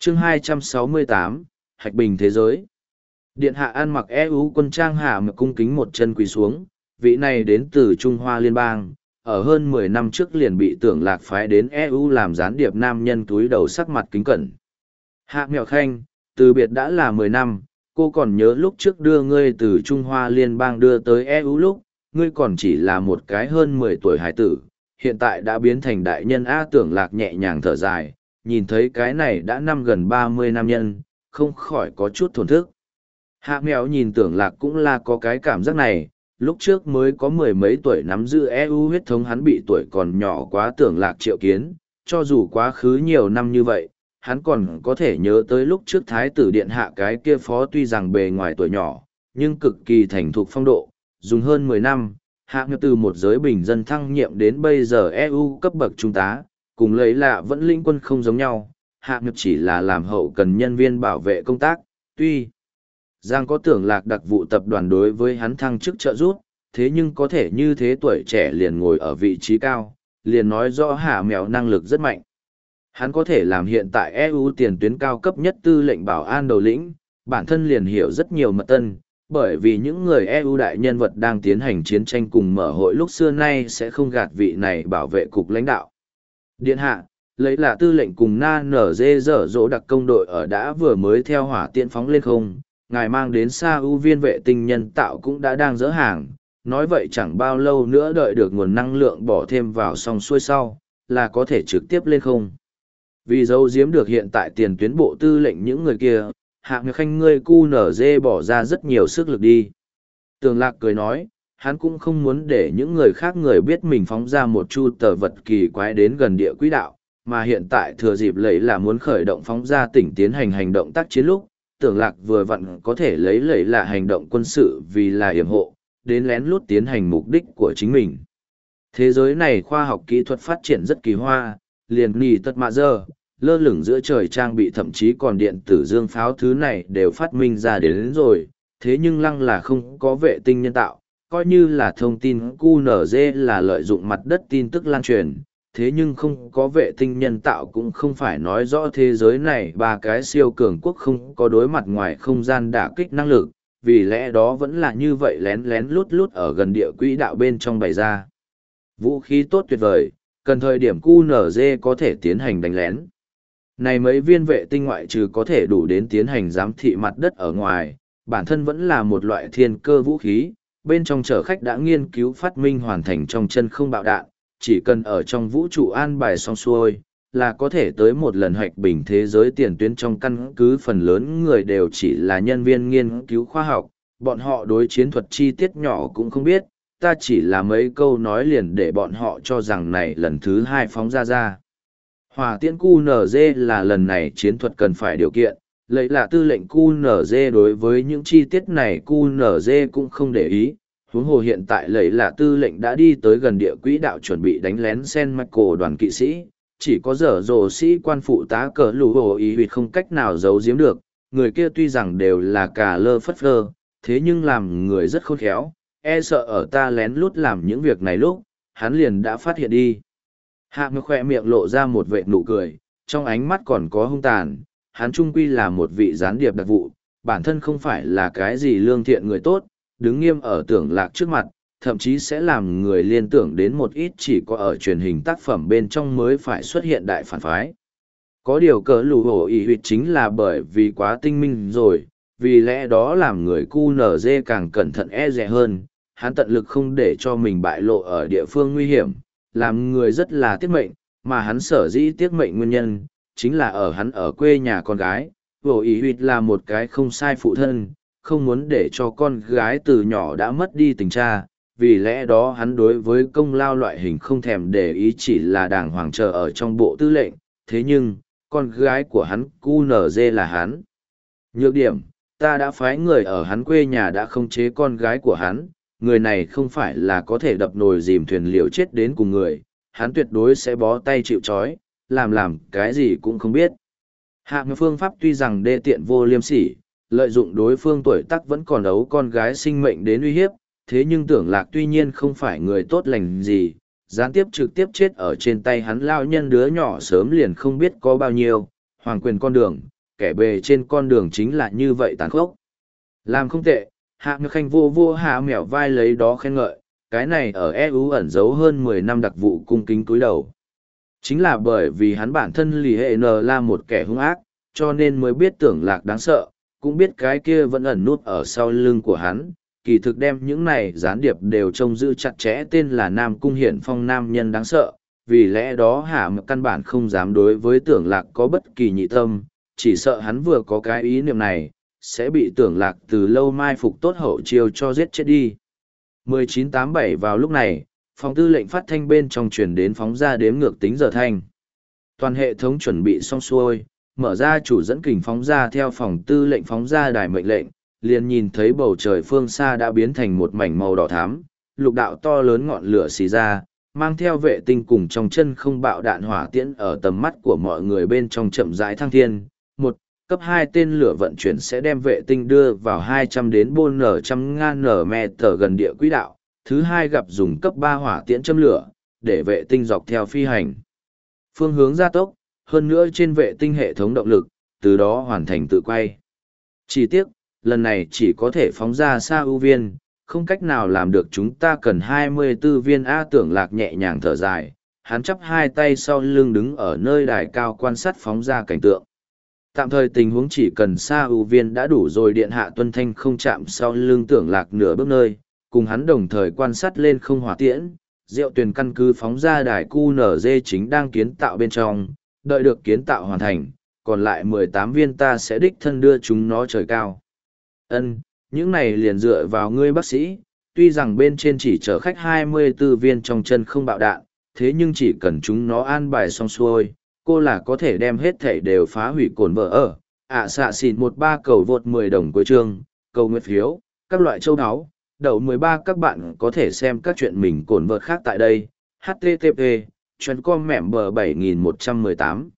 Chương 268, Hạch Bình Thế Giới. Điện hạ ăn mặc EU quân trang hạ mà cung kính một chân quỳ xuống, vị này đến từ Trung Hoa Liên bang, ở hơn 10 năm trước liền bị Tưởng Lạc phái đến EU làm gián điệp nam nhân túi đầu sắc mặt kính cẩn. Hạ Mèo Khanh, từ biệt đã là 10 năm, cô còn nhớ lúc trước đưa ngươi từ Trung Hoa Liên bang đưa tới EU lúc, ngươi còn chỉ là một cái hơn 10 tuổi hải tử, hiện tại đã biến thành đại nhân. Tưởng Lạc nhẹ nhàng thở dài, nhìn thấy cái này đã năm gần 30 nam nhân, không khỏi có chút thổn thức. Hạ Mèo nhìn Tưởng Lạc cũng là có cái cảm giác này, lúc trước mới có mười mấy tuổi nắm giữ EU huyết thống, hắn bị tuổi còn nhỏ quá. Tưởng Lạc triệu kiến, cho dù quá khứ nhiều năm như vậy, hắn còn có thể nhớ tới lúc trước Thái tử Điện Hạ cái kia phó, tuy rằng bề ngoài tuổi nhỏ, nhưng cực kỳ thành thục phong độ, dùng hơn 10 năm, Hạ Mèo từ một giới bình dân thăng nhiệm đến bây giờ EU cấp bậc trung tá, cùng lấy lạ vẫn linh quân không giống nhau. Hạ Mèo chỉ là làm hậu cần nhân viên bảo vệ công tác, tuy Giang có Tưởng Lạc đặc vụ tập đoàn đối với hắn thăng chức trợ giúp, thế nhưng có thể như thế tuổi trẻ liền ngồi ở vị trí cao, liền nói rõ Hạ Mèo năng lực rất mạnh. Hắn có thể làm hiện tại EU tiền tuyến cao cấp nhất tư lệnh bảo an đầu lĩnh, bản thân liền hiểu rất nhiều mật tân, bởi vì những người EU đại nhân vật đang tiến hành chiến tranh cùng mở hội lúc xưa nay sẽ không gạt vị này bảo vệ cục lãnh đạo. Điện hạ, lấy là tư lệnh cùng na nở dê dở dỗ đặc công đội ở đã vừa mới theo hỏa tiễn phóng lên không, ngài mang đến xa ưu viên vệ tinh nhân tạo cũng đã đang dỡ hàng, nói vậy chẳng bao lâu nữa đợi được nguồn năng lượng bỏ thêm vào xong xuôi sau, là có thể trực tiếp lên không. Vì giấu giếm được hiện tại tiền tuyến bộ tư lệnh những người kia, Hạ Mèo Khanh ngươi QNZ bỏ ra rất nhiều sức lực đi. Tưởng Lạc cười nói, hắn cũng không muốn để những người khác người biết mình phóng ra một chu tờ vật kỳ quái đến gần địa quỹ đạo, mà hiện tại thừa dịp lấy là muốn khởi động phóng ra tỉnh tiến hành hành động tác chiến lúc, Tưởng Lạc vừa vặn có thể lấy là hành động quân sự vì là yểm hộ, đến lén lút tiến hành mục đích của chính mình. Thế giới này khoa học kỹ thuật phát triển rất kỳ hoa, liền nỉ tật mạ giờ, lơ lửng giữa trời trang bị thậm chí còn điện tử dương pháo thứ này đều phát minh ra đến rồi, thế nhưng lăng là không có vệ tinh nhân tạo, coi như là thông tin QNZ là lợi dụng mặt đất tin tức lan truyền, thế nhưng không có vệ tinh nhân tạo cũng không phải nói rõ thế giới này ba cái siêu cường quốc không có đối mặt ngoài không gian đả kích năng lực, vì lẽ đó vẫn là như vậy lén lén lút lút ở gần địa quỹ đạo bên trong bày ra. Vũ khí tốt tuyệt vời, cần thời điểm QNZ có thể tiến hành đánh lén. Này mấy viên vệ tinh ngoại trừ có thể đủ đến tiến hành giám thị mặt đất ở ngoài, bản thân vẫn là một loại thiên cơ vũ khí, bên trong chở khách đã nghiên cứu phát minh hoàn thành trong chân không bạo đạn, chỉ cần ở trong vũ trụ an bài xong xuôi, là có thể tới một lần hoạch bình thế giới tiền tuyến. Trong căn cứ phần lớn người đều chỉ là nhân viên nghiên cứu khoa học, bọn họ đối chiến thuật chi tiết nhỏ cũng không biết, ta chỉ là mấy câu nói liền để bọn họ cho rằng này lần thứ 2 phóng ra. Hỏa tiễn QNZ là lần này chiến thuật cần phải điều kiện, lấy là tư lệnh QNZ đối với những chi tiết này QNZ cũng không để ý, huống hồ hiện tại lấy là tư lệnh đã đi tới gần địa quỹ đạo chuẩn bị đánh lén Sen Michael đoàn kỵ sĩ, chỉ có dở dồ sĩ quan phụ tá cờ lù hồ ý huyệt không cách nào giấu giếm được, người kia tuy rằng đều là cà lơ phất phơ, thế nhưng làm người rất khôn khéo, e sợ ở ta lén lút làm những việc này lúc, hắn liền đã phát hiện đi. Hạ Mèo khỏe miệng lộ ra một vệt nụ cười, trong ánh mắt còn có hung tàn, hắn trung quy là một vị gián điệp đặc vụ, bản thân không phải là cái gì lương thiện người tốt, đứng nghiêm ở Tưởng Lạc trước mặt, thậm chí sẽ làm người liên tưởng đến một ít chỉ có ở truyền hình tác phẩm bên trong mới phải xuất hiện đại phản phái. Có điều cờ lù hổ ý huyệt chính là bởi vì quá tinh minh rồi, vì lẽ đó làm người QNZ càng cẩn thận e dè hơn, hắn tận lực không để cho mình bại lộ ở địa phương nguy hiểm, làm người rất là tiếc mệnh, mà hắn sở dĩ tiếc mệnh nguyên nhân, chính là ở hắn ở quê nhà con gái, hổ ý huyệt là một cái không sai phụ thân, không muốn để cho con gái từ nhỏ đã mất đi tình cha, vì lẽ đó hắn đối với công lao loại hình không thèm để ý, chỉ là đàng hoàng chờ ở trong bộ tư lệnh, thế nhưng, con gái của hắn QNZ là hắn. Nhược điểm, ta đã phái người ở hắn quê nhà đã khống chế con gái của hắn, người này không phải là có thể đập nồi dìm thuyền liều chết đến cùng người, hắn tuyệt đối sẽ bó tay chịu trói, làm cái gì cũng không biết. Hạ Mèo phương pháp tuy rằng đê tiện vô liêm sỉ, lợi dụng đối phương tuổi tác vẫn còn ấu con gái sinh mệnh đến uy hiếp, thế nhưng Tưởng Lạc tuy nhiên không phải người tốt lành gì, gián tiếp trực tiếp chết ở trên tay hắn lao nhân đứa nhỏ sớm liền không biết có bao nhiêu, hoàng quyền con đường, kẻ bề trên con đường chính là như vậy tàn khốc. Làm không tệ, Hạ Nhược Khanh vô vô hạ mẻo vai lấy đó khen ngợi, cái này ở EU ẩn giấu hơn 10 năm đặc vụ cung kính cúi đầu. Chính là bởi vì hắn bản thân lì hệ N là một kẻ hung ác, cho nên mới biết Tưởng Lạc đáng sợ, cũng biết cái kia vẫn ẩn nút ở sau lưng của hắn, kỳ thực đem những này gián điệp đều trông giữ chặt chẽ tên là Nam Cung Hiển Phong nam nhân đáng sợ, vì lẽ đó Hạ Mực căn bản không dám đối với Tưởng Lạc có bất kỳ nhị tâm, chỉ sợ hắn vừa có cái ý niệm này, sẽ bị Tưởng Lạc từ lâu mai phục tốt hậu chiêu cho giết chết đi. 1987 vào lúc này, phòng tư lệnh phát thanh bên trong truyền đến phóng ra đếm ngược tính giờ thanh. Toàn hệ thống chuẩn bị xong xuôi, mở ra chủ dẫn kình phóng ra theo phòng tư lệnh phóng ra đài mệnh lệnh, liền nhìn thấy bầu trời phương xa đã biến thành một mảnh màu đỏ thắm, lục đạo to lớn ngọn lửa xì ra, mang theo vệ tinh cùng trong chân không bạo đạn hỏa tiễn ở tầm mắt của mọi người bên trong chậm rãi thăng thiên. Một cấp 2 tên lửa vận chuyển sẽ đem vệ tinh đưa vào 200 đến 400 ngàn nm gần địa quỹ đạo. Thứ hai gặp dùng cấp 3 hỏa tiễn châm lửa, để vệ tinh dọc theo phi hành phương hướng gia tốc, hơn nữa trên vệ tinh hệ thống động lực, từ đó hoàn thành tự quay. Chỉ tiếc, lần này chỉ có thể phóng ra xa ưu viên, không cách nào làm được, chúng ta cần 24 viên A. Tưởng Lạc nhẹ nhàng thở dài, hắn chắp hai tay sau lưng đứng ở nơi đài cao quan sát phóng ra cảnh tượng. Tạm thời tình huống chỉ cần xa ưu viên đã đủ rồi, điện hạ tuân thanh không chạm sau lưng Tưởng Lạc nửa bước nơi, cùng hắn đồng thời quan sát lên không hỏa tiễn. Diệu Tuyền căn cứ phóng ra đài QNZ chính đang kiến tạo bên trong, đợi được kiến tạo hoàn thành, còn lại 18 viên ta sẽ đích thân đưa chúng nó trời cao. Ân, những này liền dựa vào ngươi bác sĩ, tuy rằng bên trên chỉ chở khách 24 viên trong chân không bạo đạn, thế nhưng chỉ cần chúng nó an bài xong xuôi, cô là có thể đem hết thảy đều phá hủy. Cổn vợ ở, xạ xỉn 13 cầu vượt 10 đồng cuối chương, cầu nguyệt phiếu, các loại châu áo. Đầu 13 các bạn có thể xem các chuyện mình cổn vợt khác tại đây. http://com mẻm bờ 7118